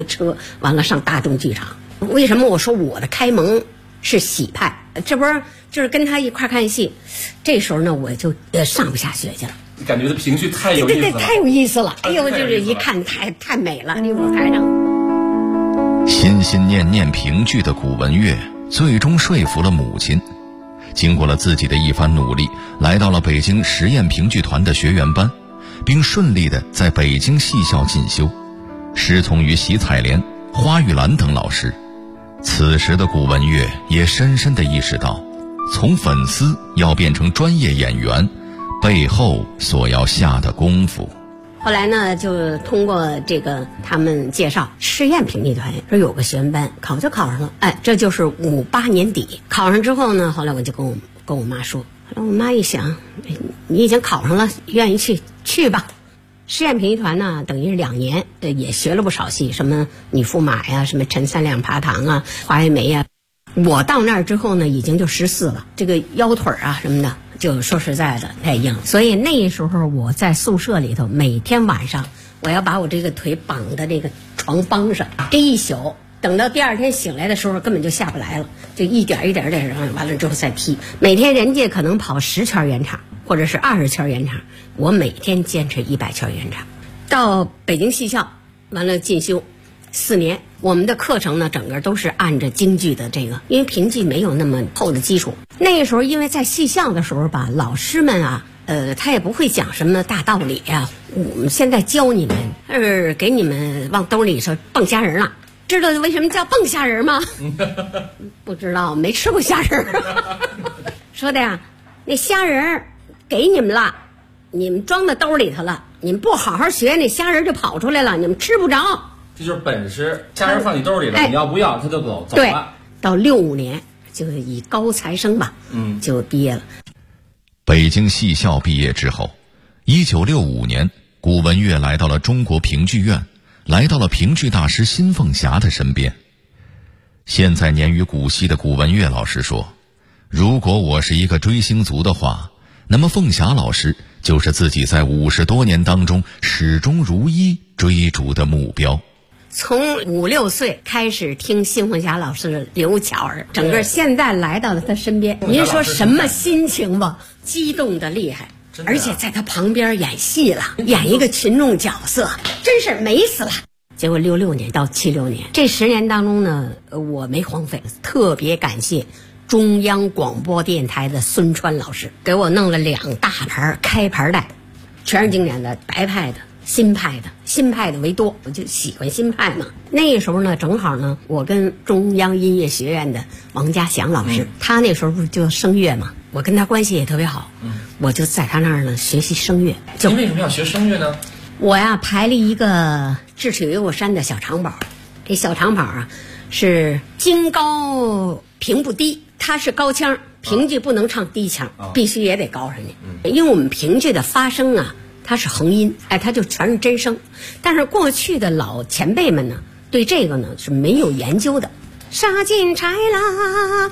车，完了上大众剧场。为什么我说我的开蒙是喜派？这不是就是跟他一块看戏，这时候呢我就上不下学去了， 感觉这评剧太有意思了， 对，太有意思了。哎呦，就是一看太美了，那舞台上。 心心念念评剧的古文月最终说服了母亲，经过了自己的一番努力，来到了北京实验评剧团的学员班，并顺利地在北京戏校进修，师从于席采莲、花玉兰等老师。此时的古文月也深深地意识到，从粉丝要变成专业演员，背后所要下的功夫。 后来呢，就通过这个他们介绍，试验评剧团说有个学员班，考上了。哎，这就是58年底考上之后呢，后来我就跟我妈说，后来我妈一想，你已经考上了，愿意去吧。试验评剧团呢，等于是2年，也学了不少戏，什么女驸马呀，什么陈三两爬堂啊，花月梅呀。我到那儿之后呢，已经就14了，这个腰腿啊什么的，就说实在的太硬，所以那时候我在宿舍里头，每天晚上我要把我这个腿绑在这个床帮上，这一宿，等到第二天醒来的时候根本就下不来了，就一点一点的上，完了之后再踢。每天人家可能跑10圈圆场或者是20圈圆场，我每天坚持100圈圆场。到北京戏校完了进修4年，我们的课程呢整个都是按着京剧的这个，因为评剧没有那么厚的基础。那个时候因为在戏校的时候吧，老师们啊他也不会讲什么大道理啊，我们现在教你们给你们往兜里说蹦虾仁了。知道为什么叫蹦虾仁吗？不知道，没吃过虾仁。说的呀，那虾仁给你们了，你们装到兜里头了，你们不好好学，那虾仁就跑出来了，你们吃不着。 这就是本事，虾仁放你兜里了，你要不要他就走了。 对，到65年就以高材生吧，就毕业了。 北京戏校毕业之后，1965年，古文月来到了中国评剧院，来到了评剧大师辛凤霞的身边。现在年逾古稀的古文月老师说，如果我是一个追星族的话，那么凤霞老师就是自己在50多年当中始终如一追逐的目标。 从5、6岁开始听辛凤霞老师的刘巧儿，整个现在来到了他身边，您说什么心情吧？激动的厉害，而且在他旁边演戏了，演一个群众角色，真是美死了。结果66年到76年这10年当中呢，我没荒废，特别感谢中央广播电台的孙川老师，给我弄了2大盘开盘带，全是经典的，白派的新派的为多，我就喜欢新派嘛。那个时候呢，正好呢，我跟中央音乐学院的王家祥老师，他那时候不是就声乐嘛，我跟他关系也特别好，我就在他那儿呢学习声乐。 你为什么要学声乐呢？ 我呀排了一个智取越过山的小长跑，这小长跑啊是京高平不低，它是高腔，评剧不能唱低腔，必须也得高上去，因为我们评剧的发声啊。它是横音，它就全是真声。但是过去的老前辈们呢，对这个呢是没有研究的。杀进柴啦，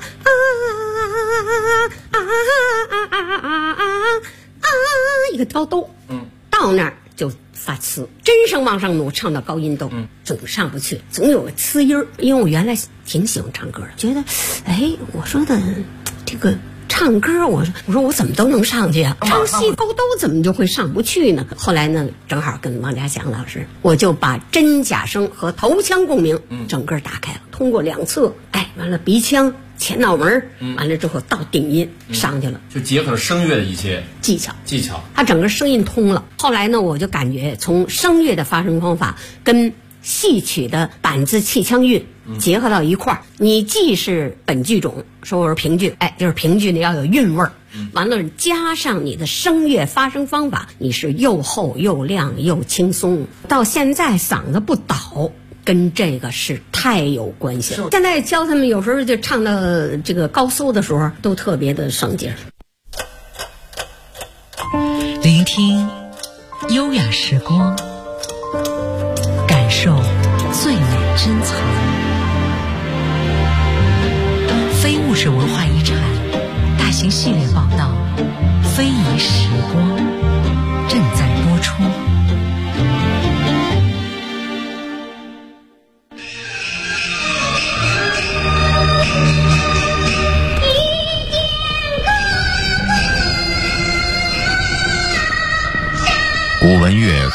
一个挑兜，到那儿就发呲，真声往上努，唱到高音都总上不去，总有个呲音儿。因为我原来挺喜欢唱歌的，觉得，我说的这个。唱歌，我说我怎么都能上去啊？唱戏高兜怎么就会上不去呢？后来呢，正好跟王家祥老师，我就把真假声和头腔共鸣整个打开了，通过2侧，完了鼻腔、前脑门，完了之后到顶音上去了， 就结合了声乐的一些技巧， 它整个声音通了。后来呢，我就感觉从声乐的发声方法跟戏曲的板子气腔韵结合到一块儿，你既是本剧种，说我是评剧，就是评剧呢要有韵味儿，完了加上你的声乐发声方法，你是又厚又亮又轻松，到现在嗓子不倒，跟这个是太有关系了。现在教他们有时候就唱到这个高搜的时候，都特别的上劲儿。 聆听优雅时光，感受最美珍藏。非物质文化遗产大型系列报道《非遗时光》正在播出。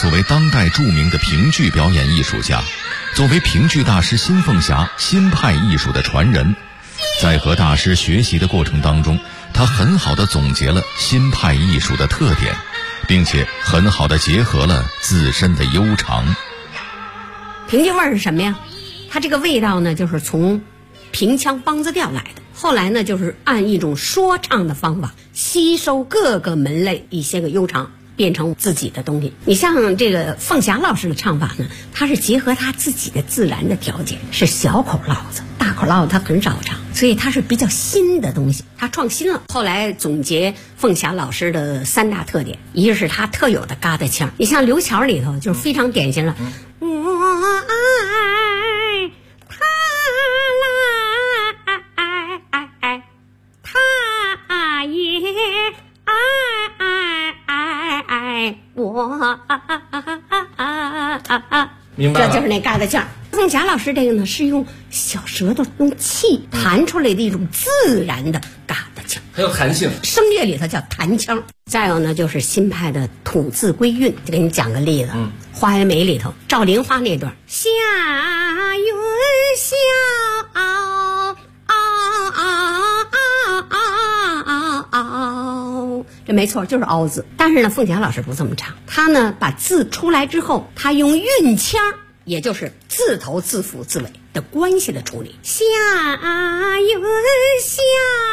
作为当代著名的评剧表演艺术家，作为评剧大师辛凤霞新派艺术的传人，在和大师学习的过程当中，他很好地总结了新派艺术的特点，并且很好地结合了自身的悠长。 评剧味儿是什么呀？它这个味道呢，就是从评腔梆子调来的。后来呢，就是按一种说唱的方法，吸收各个门类一些个悠长，变成自己的东西。你像这个凤霞老师的唱法呢，他是结合他自己的自然的条件，是小口烙子，大口烙子他很少唱，所以他是比较新的东西，他创新了。后来总结凤霞老师的3大特点，一个是他特有的嘎达腔，你像刘巧里头就是非常典型了，我爱他来，他也爱我， 明白了， 这就是那嘎达腔。凤霞老师这个呢，是用小舌头用气弹出来的一种自然的嘎达腔， 还有弹性， 声乐里头叫弹腔。再有呢，就是新派的吐字归韵，就给你讲个例子。花园梅里头赵玲花那段，夏云笑这没错，就是凹字。但是呢，凤霞老师不这么唱，他呢把字出来之后，他用韵腔，也就是字头、字符、字尾的关系的处理。夏云笑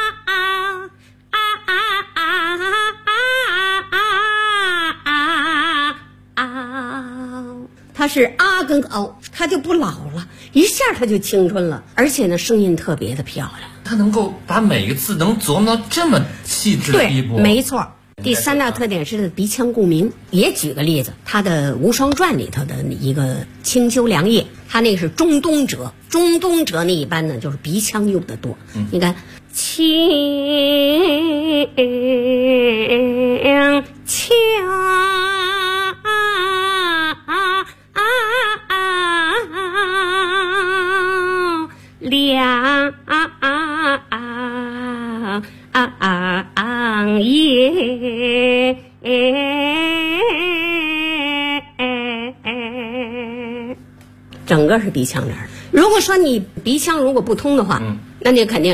它是啊跟凹，它就不老了，一下它就青春了，而且呢声音特别的漂亮。 他能够把每个字能琢磨到这么细致的地步。 对，没错。第3大特点是鼻腔共鸣。也举个例子，他的《无双传》里头的一个清秋凉夜，他那个是中东折，中东折那一般呢就是鼻腔用的多。你看，清秋凉夜，整个是鼻腔这儿。如果说你鼻腔如果不通的话，那你肯定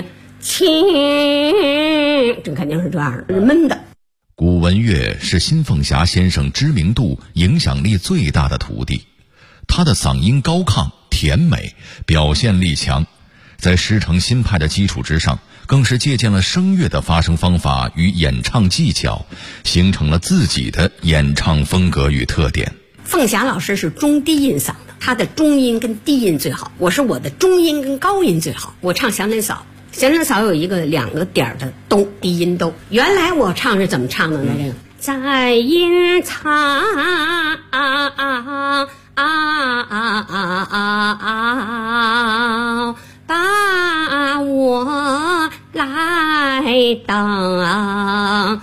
这肯定是这样的，是闷的。 古文乐是辛凤霞先生知名度、影响力最大的徒弟，他的嗓音高亢、甜美，表现力强，在师承新派的基础之上，更是借鉴了声乐的发声方法与演唱技巧，形成了自己的演唱风格与特点。 凤霞老师是中低音嗓的，她的中音跟低音最好，我的中音跟高音最好。我唱祥林嫂，祥林嫂有一个2个点的兜，低音兜。原来我唱是怎么唱的呢？这个在阴藏把我来当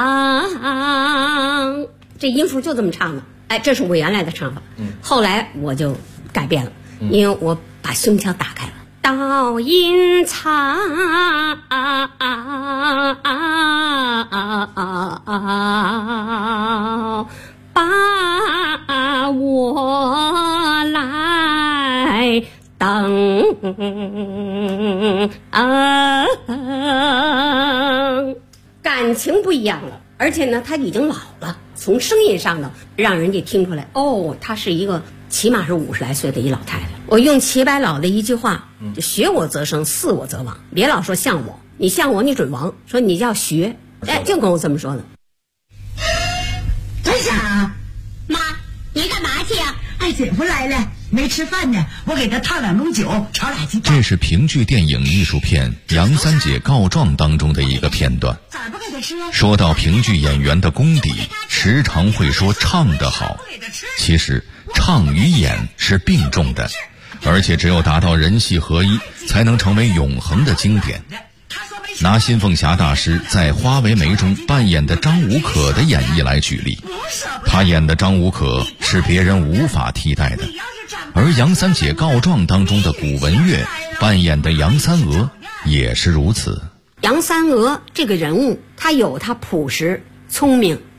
这音符就这么唱的。哎，这是我原来的唱法。后来我就改变了，因为我把胸腔打开了。到阴藏把我来当感情不一样了，而且呢他已经老了，从声音上呢让人家听出来，哦，他是一个起码是50来岁的一老太太。我用齐白老的一句话，就学我则生，似我则亡，别老说像我，你像我你准亡，说你要学，哎，就跟我这么说的。 团长，妈，你干嘛去呀？二姐夫来了，没吃饭呢，我给他烫2盅酒，炒俩鸡蛋。 这是评剧电影艺术片《杨三姐告状》当中的一个片段。 咋不给他吃？ 说到评剧演员的功底，时常会说唱得好，其实唱与演是并重的，而且只有达到人戏合一，才能成为永恒的经典。拿辛凤霞大师在《花为媒》中扮演的张无可的演绎来举例，他演的张无可是别人无法替代的，而《杨三姐告状》当中的古文乐扮演的杨三娥也是如此。 杨三娥这个人物，她有她朴实、聪明、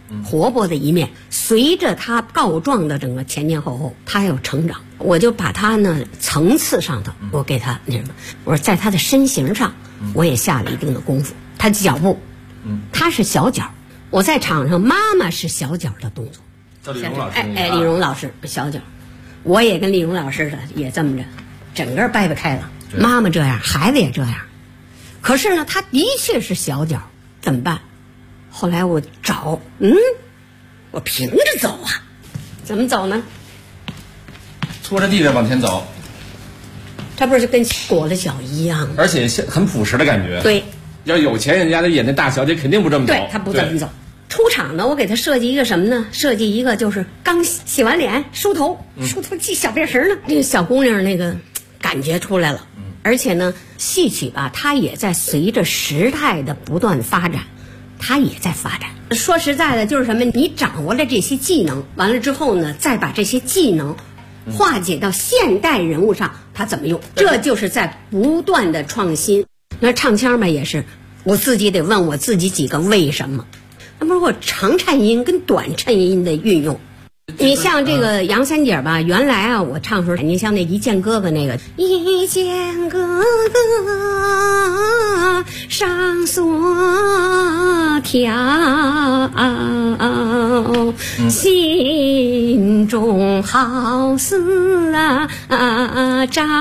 活泼的一面，随着他告状的整个前前后后，他有成长。我就把他呢层次上头，我给他那什么，我说在他的身形上，我也下了一定的功夫。他脚步，他是小脚，我在场上妈妈是小脚的动作。 叫李荣老师， 李荣老师小脚，我也跟李荣老师的也这么着，整个掰不开了。妈妈这样，孩子也这样，可是呢，他的确是小脚，怎么办？后来我找，我平着走啊，怎么走呢？ 拖着地着往前走， 他不是就跟裹了脚一样吗？ 而且很朴实的感觉。 对， 要有钱人家的演那大小姐肯定不这么走。 对，他不这么走。出场呢，我给他设计一个什么呢？设计一个就是刚洗完脸梳头，系小辫绳呢。这个小姑娘那个感觉出来了。而且呢，戏曲吧，它也在随着时代的不断发展，它也在发展。说实在的，就是什么？你掌握了这些技能，完了之后呢，再把这些技能化解到现代人物上，它怎么用？这就是在不断的创新。那唱腔吧，也是我自己得问我自己几个为什么。那么我长颤音跟短颤音的运用。你像这个杨三姐吧，原来啊，我唱时候，你像那一见哥哥那个一见哥哥上索条，心中好似扎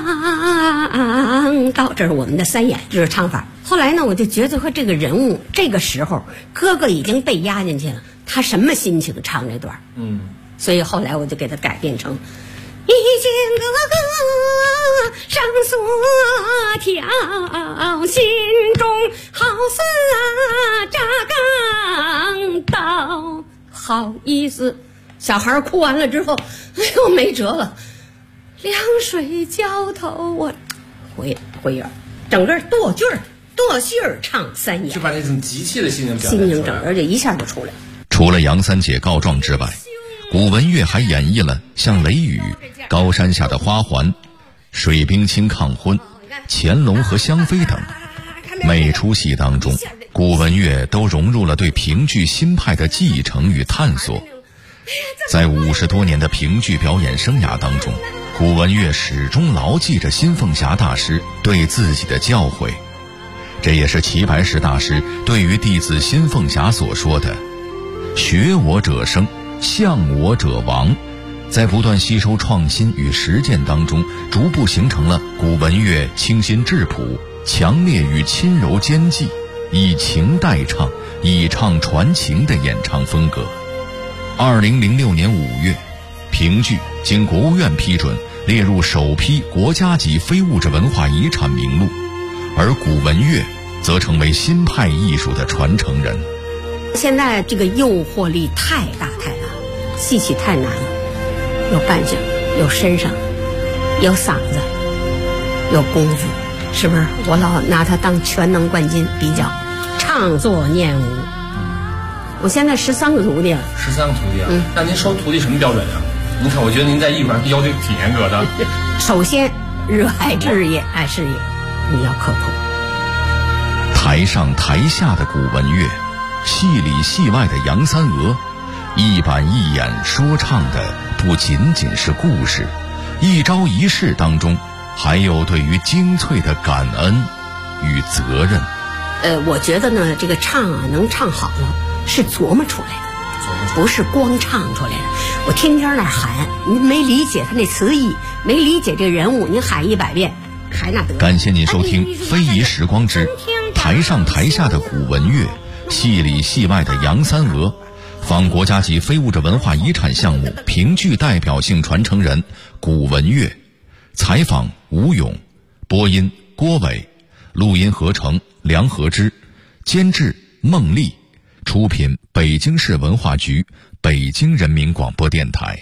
钢刀，这是我们的三眼，这是唱法。后来呢，我就觉得和这个人物，这个时候哥哥已经被压进去了。他什么心情唱这段？所以后来我就给他改变成一见哥哥上索条，心中好似扎钢刀。好意思，小孩哭完了之后，哎呦没辙了，凉水浇头，我回眼，整个剁句儿唱三眼， 就把那种急切的心情整个就一下就出来了。 除了杨三姐告状之外，古文乐还演绎了像《雷雨》《高山下的花环》《水冰清抗婚》《乾隆和香妃》等。每出戏当中，古文乐都融入了对评剧新派的继承与探索。在50多年的评剧表演生涯当中，古文乐始终牢记着新凤霞大师对自己的教诲，这也是齐白石大师对于弟子新凤霞所说的学我者生，向我者亡。在不断吸收创新与实践当中，逐步形成了古文乐清新质朴、强烈与轻柔兼济，以情代唱，以唱传情的演唱风格。2006年5月，评剧经国务院批准列入首批国家级非物质文化遗产名录，而古文乐则成为新派艺术的传承人。 现在这个诱惑力太大太大，戏曲太难了，有扮相，有身上，有嗓子，有功夫，是不是？我老拿它当全能冠军比较，唱作念武。我现在13个徒弟了。 13个徒弟啊？那您收徒弟什么标准啊？您看，我觉得您在艺术上要求挺严格的。 首先，热爱事业，爱事业，你要刻苦。 台上台下的古文乐，戏里戏外的杨三娥，一板一眼说唱的不仅仅是故事，一招一式当中还有对于精粹的感恩与责任。 我觉得呢，这个唱啊，能唱好了是琢磨出来的，不是光唱出来的。我天天那喊，您没理解他那词意，没理解这人物，您喊100遍还那得。 感谢您收听《非遗时光之台上台下的古文乐，戏里戏外的杨三娥》，访国家级非物质文化遗产项目评剧代表性传承人古文乐，采访吴勇，播音郭伟，录音合成梁和之，监制孟丽，出品北京市文化局、北京人民广播电台。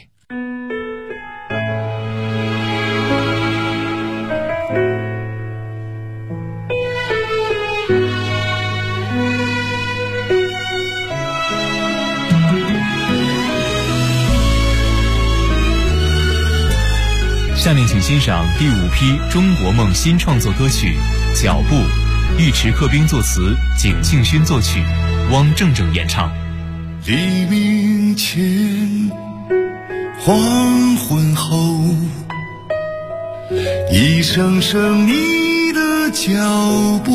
下面请欣赏第5批中国梦新创作歌曲《脚步》，尉迟克兵作词，景庆勋作曲，汪正正演唱。 黎明前黄昏后，一声声你的脚步，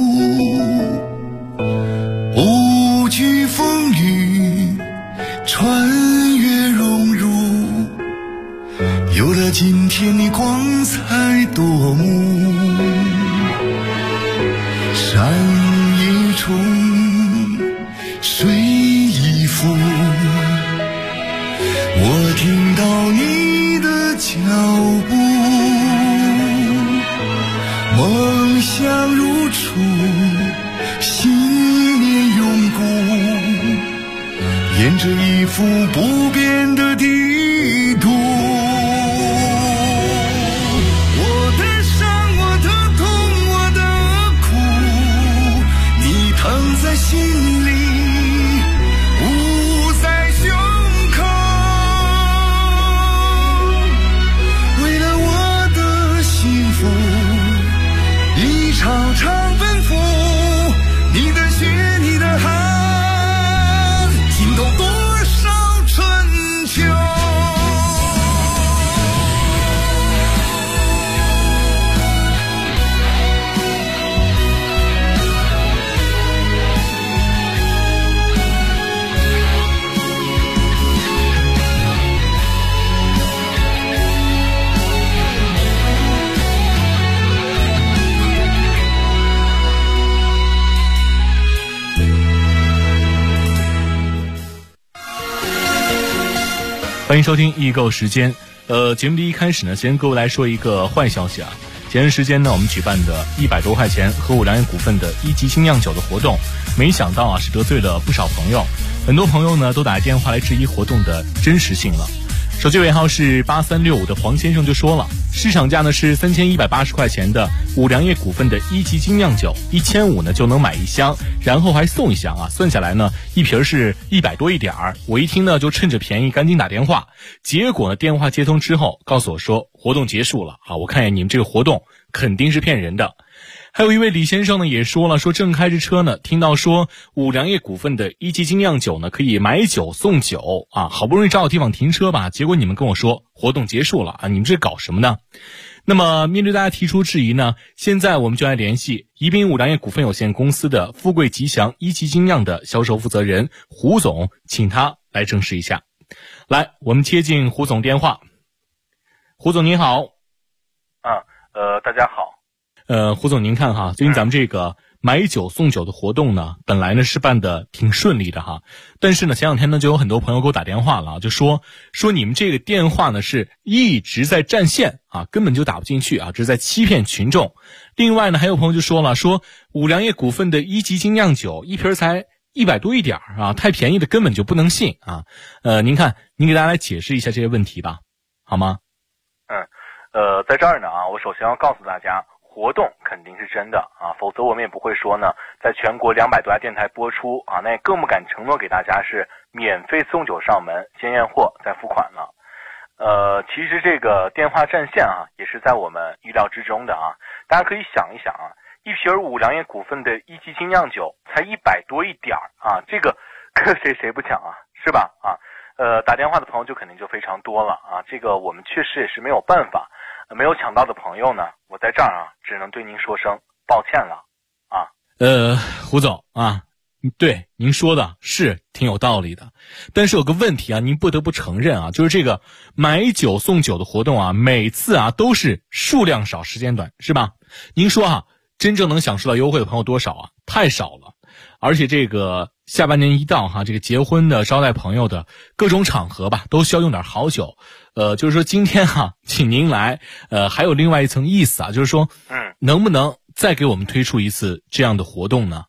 不惧风雨，穿越荣辱，有了今天你光彩夺目。山一重，水一浮，我听到你的脚步，梦想如初，信念永固，沿着一幅不变的地图。我的伤，我的痛，我的苦，你疼在心里，常常奔赴，你的血，你的汗，浸透多少春秋。 欢迎收听易购时间。节目的一开始呢，先跟各位来说一个坏消息啊。前段时间呢，我们举办的100多块钱和五粮液股份的1级精酿酒的活动，没想到啊是得罪了不少朋友，很多朋友呢都打电话来质疑活动的真实性了。手机尾号是8365的黄先生就说了，市场价呢是3180块钱的五粮液股份的1级精酿酒，1500呢就能买一箱，然后还送一箱啊，算下来呢一瓶是100多一点儿。我一听呢就趁着便宜赶紧打电话，结果呢电话接通之后告诉我说活动结束了啊，我看见你们这个活动肯定是骗人的。还有一位李先生呢也说了，说正开着车呢，听到说五粮液股份的1级精酿酒呢可以买酒送酒啊，好不容易找到地方停车吧，结果你们跟我说活动结束了啊，你们这搞什么呢？那么面对大家提出质疑呢，现在我们就来联系宜宾五粮液股份有限公司的富贵吉祥1级精酿的销售负责人胡总，请他来证实一下。来，我们接进胡总电话。胡总您好。 大家好。 胡总您看哈，最近咱们这个买酒送酒的活动呢，本来呢是办的挺顺利的哈，但是呢前两天呢就有很多朋友给我打电话了，就说你们这个电话呢是一直在占线啊，根本就打不进去啊，这是在欺骗群众。另外呢还有朋友就说了，说五粮液股份的1级精酿酒一瓶才100多一点啊，太便宜的根本就不能信啊。您看您给大家来解释一下这些问题吧，好吗？ 在这儿呢啊，我首先要告诉大家，活动肯定是真的啊，否则我们也不会说呢，在全国200多家电台播出啊，那也更不敢承诺给大家是免费送酒上门，先验货再付款了。其实这个电话占线啊，也是在我们预料之中的啊。大家可以想一想啊，一瓶五粮液股份的1级精酿酒才100多一点啊，这个谁不抢啊，是吧？啊，打电话的朋友就肯定就非常多了啊，这个我们确实也是没有办法。没有抢到的朋友呢，我在这儿啊，只能对您说声抱歉了啊。 胡总啊，对您说的是挺有道理的，但是有个问题啊，您不得不承认啊，就是这个买酒送酒的活动啊，每次啊都是数量少时间短，是吧？您说啊，真正能享受到优惠的朋友多少啊？太少了。而且这个下半年一到哈，这个结婚的、招待朋友的各种场合吧，都需要用点好酒。就是说今天哈，请您来，还有另外一层意思啊，就是说，能不能再给我们推出一次这样的活动呢？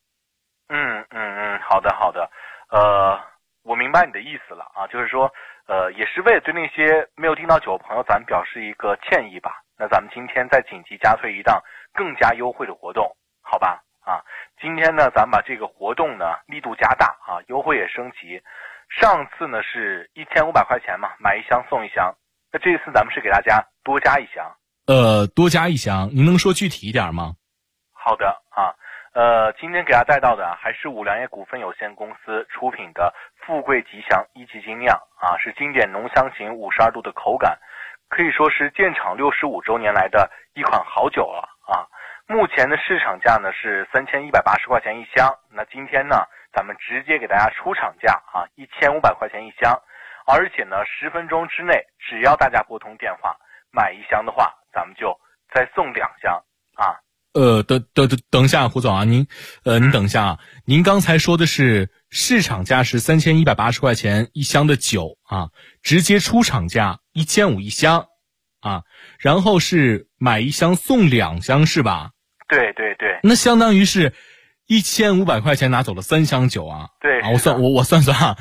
好的，我明白你的意思了啊，就是说，也是为了对那些没有订到酒的朋友，咱们表示一个歉意吧。那咱们今天再紧急加推一档更加优惠的活动，好吧？啊，今天呢，咱们把这个活动呢力度加大啊，优惠也升级。上次呢是1500块钱嘛，买一箱送一箱。那这次咱们是给大家多加一箱。 多加一箱，您能说具体一点吗？ 好的啊， 今天给大家带到的还是五粮液股份有限公司出品的富贵吉祥一级精酿啊，是经典浓香型52度的口感，可以说是建厂65周年来的一款好酒了啊。目前的市场价呢是3180块钱一箱，那今天呢咱们直接给大家出厂价啊1500块钱一箱，而且呢10分钟之内只要大家拨通电话买一箱的话，咱们就再送2箱啊。 等一下，胡总啊，您等一下啊，您刚才说的是市场价是3180块钱一箱的酒啊，直接出厂价1500一箱啊，然后是买一箱送2箱是吧？ 对对对， 那相当于是1500块钱拿走了3箱酒啊。 对啊，我算算啊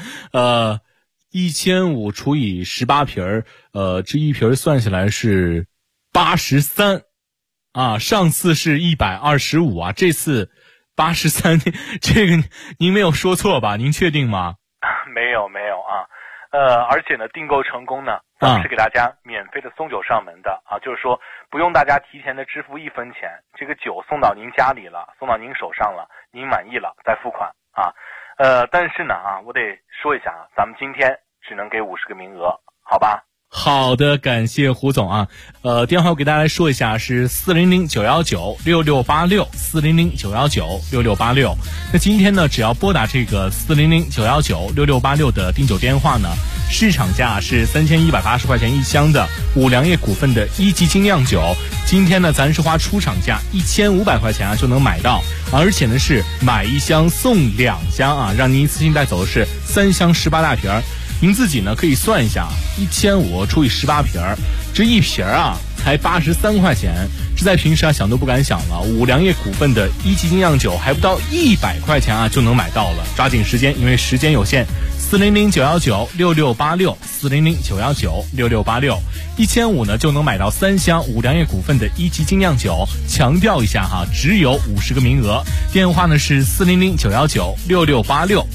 ，1500除以18瓶这一瓶算下来是83。啊，上次是125啊，这次83，这个您没有说错吧？您确定吗？ 没有啊，而且呢，订购成功呢，咱们是给大家免费的送酒上门的啊，就是说不用大家提前的支付1分钱，这个酒送到您家里了，送到您手上了，您满意了再付款啊。但是呢啊，我得说一下啊，咱们今天只能给50个名额，好吧？ 好的，感谢胡总啊。电话我给大家来说一下是400-919-6686 400-919-6686。那今天呢，只要拨打这个400-919-6686的订酒电话呢，市场价是3180块钱一箱的五粮液股份的1级精酿酒，今天呢咱是花出厂价1500块钱啊就能买到，而且呢是买一箱送2箱啊，让您一次性带走的是3箱18大瓶。您自己呢可以算一下，1500除以18瓶，这一瓶啊才83块钱，这在平时啊想都不敢想了。五粮液股份的1级精酿酒还不到100块钱啊就能买到了，抓紧时间，因为时间有限。400-919-6686 400-919-6686 1500呢就能买到3箱五粮液股份的1级精酿酒，强调一下哈，只有50个名额。电话呢是400-919-6686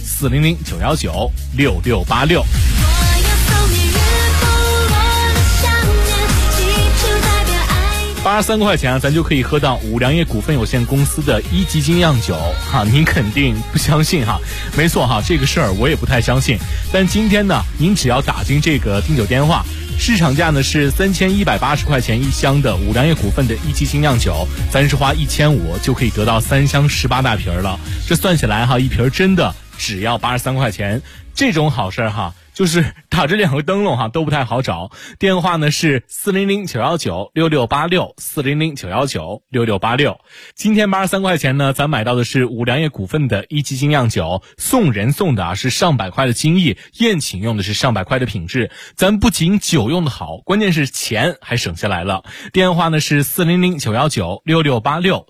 400-919-6686。83块钱啊，咱就可以喝到五粮液股份有限公司的1级精酿酒哈，您肯定不相信哈？没错哈，这个事儿我也不太相信。但今天呢，您只要打进这个订酒电话，市场价呢是3180块钱一箱的五粮液股份的1级精酿酒，咱是花1500就可以得到3箱18大瓶了。这算起来哈，一瓶真的只要83块钱，这种好事哈。就是打这2个灯笼哈都不太好找，电话呢是400-919-6686 400-919-6686。今天83块钱呢，咱买到的是五粮液股份的1级精酿酒，送人送的啊是上百块的精益，宴请用的是上百块的品质。咱不仅酒用的好，关键是钱还省下来了。电话呢是400-919-6686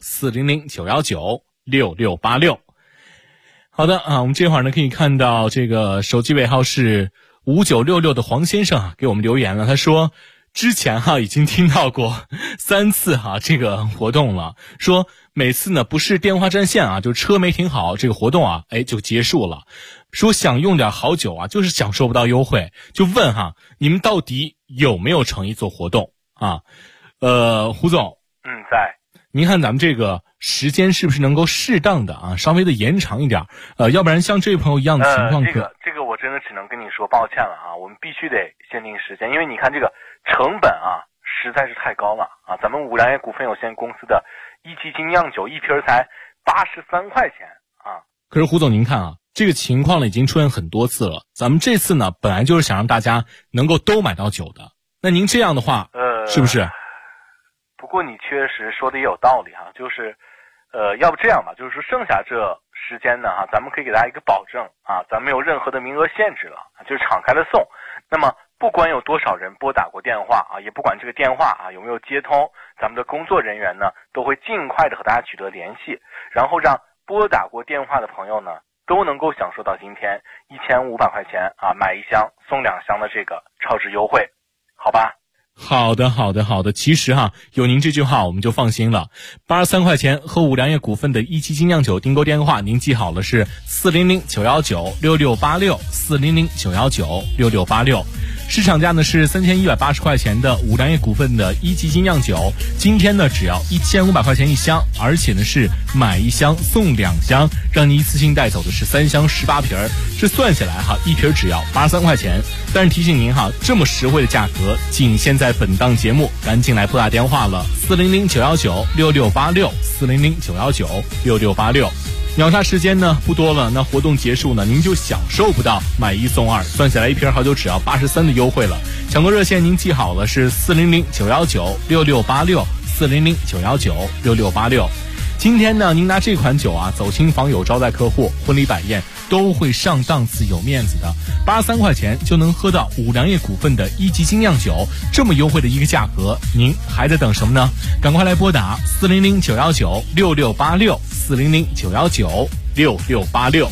400-919-6686。好的啊，我们这会儿呢可以看到这个手机尾号是5966的黄先生啊给我们留言了，他说之前已经听到过3次这个活动了，说每次呢不是电话占线啊，就车没停好，这个活动就结束了。说想用点好酒就是享受不到优惠，就问你们到底有没有诚意做活动啊？胡总， 在。 您看咱们这个时间是不是能够适当的稍微的延长一点？要不然像这位朋友一样的情况这个我真的只能跟你说抱歉了我们必须得限定时间，因为你看这个成本实在是太高了咱们五粮液股份有限公司的1级精酿酒一瓶才83块钱可是胡总您看这个情况呢已经出现很多次了，咱们这次呢本来就是想让大家能够都买到酒的，那您这样的话是不是？ 不过你确实说的也有道理就是要不这样吧，就是说剩下这时间呢咱们可以给大家一个保证咱们没有任何的名额限制了，就是敞开了送。那么不管有多少人拨打过电话也不管这个电话有没有接通，咱们的工作人员呢都会尽快的和大家取得联系，然后让拨打过电话的朋友呢都能够享受到今天1500块钱买1箱送2箱的这个超值优惠，好吧？ 好的，其实有您这句话我们就放心了。83块钱和五粮液股份的1级精酿酒订购电话您记好了，是400-919-6686 400-919-6686。 市场价呢是3180块钱的五粮液股份的一级精酿酒，今天呢只要1500块钱一箱，而且呢是买1箱送2箱，让你一次性带走的是3箱18瓶，这算下来哈，一瓶只要83块钱。但是提醒您哈，这么实惠的价格仅限在本档节目，赶紧来拨打电话了，400-919-6686，400-919-6686。秒杀时间呢不多了，那活动结束呢，您就享受不到买1送2，算下来一瓶好酒只要83的优惠了。抢购热线您记好了，是400-919-6686，400-919-6686。今天呢，您拿这款酒啊走亲访友、招待客户、婚礼摆宴都会上档次、有面子的。83块钱就能喝到五粮液股份的一级精酿酒，这么优惠的一个价格，您还在等什么呢？赶快来拨打400-919-6686，400-919-6686。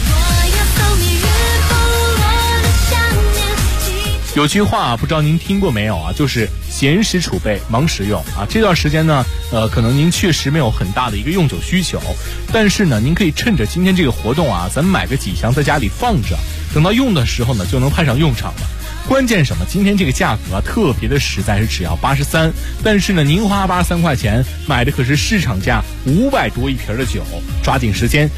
有句话不知道您听过没有啊，就是闲时储备，忙时用啊。这段时间呢，可能您确实没有很大的一个用酒需求，但是呢，您可以趁着今天这个活动啊，咱们买个几箱在家里放着，等到用的时候呢，就能派上用场了。关键什么？今天这个价格啊，特别的实在，是只要83，但是呢，您花83块钱买的可是市场价500多一瓶的酒，抓紧时间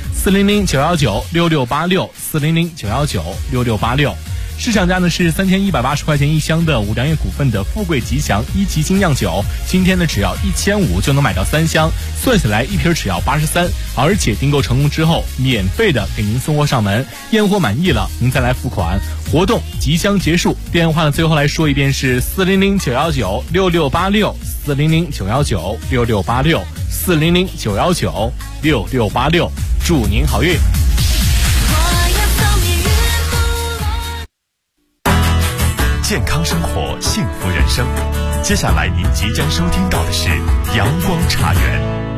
，400-919-6686，400-919-6686。市场价呢是3180块钱一箱的五粮液股份的富贵吉祥一级精酿酒，今天呢只要1500就能买到3箱，算下来一瓶只要83，而且订购成功之后免费的给您送货上门，验货满意了您再来付款。活动即将结束，电话呢最后来说一遍是400-919-6686，400-919-6686，400-919-6686，祝您好运。 健康生活，幸福人生。接下来您即将收听到的是阳光茶园。